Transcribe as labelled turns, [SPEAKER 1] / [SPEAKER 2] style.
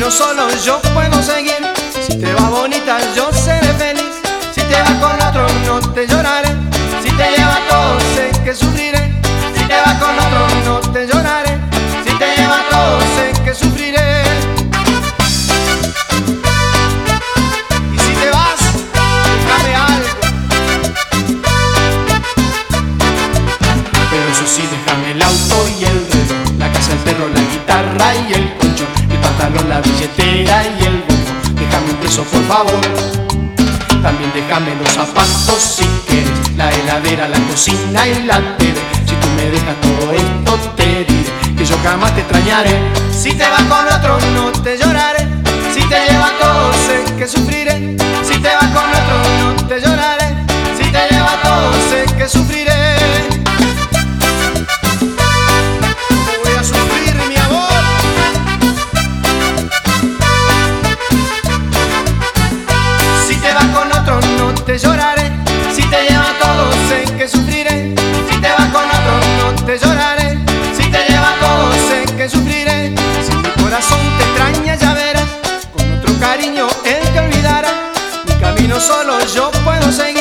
[SPEAKER 1] camino solo yo puedo seguir. Si te va bonita yo seré feliz. Si te vas con otro no te lloraré. Si te lleva todo sé que sufriré. Si te vas con otro no te lloraré. Si te lleva todo sé que sufriré. Y si te vas, déjame algo. Pero eso sí, déjame el auto y el reloj, la casa, el perro, la guitarra y el colchón, el pantalón, la billetera y el bombo. Déjame un peso por favor. También déjame los zapatos si quieres, la heladera, la cocina y la TV. Si tú me dejas todo esto te diré que yo jamás te extrañaré. Si te vas con otro no te lloraré. Si te lleva todo sé que sufriré. Si te vas con otro no te lloraré. Si te lleva todo sé que sufriré. Voy a sufrir mi amor. Si te vas con otro no te lloraré. Si te lleva todo sé que sufriré. Si te vas con otro no te lloraré. Si te lleva todo sé que sufriré. Si mi corazón te extraña ya verás, con otro cariño él te olvidará. Mi camino solo yo puedo seguir.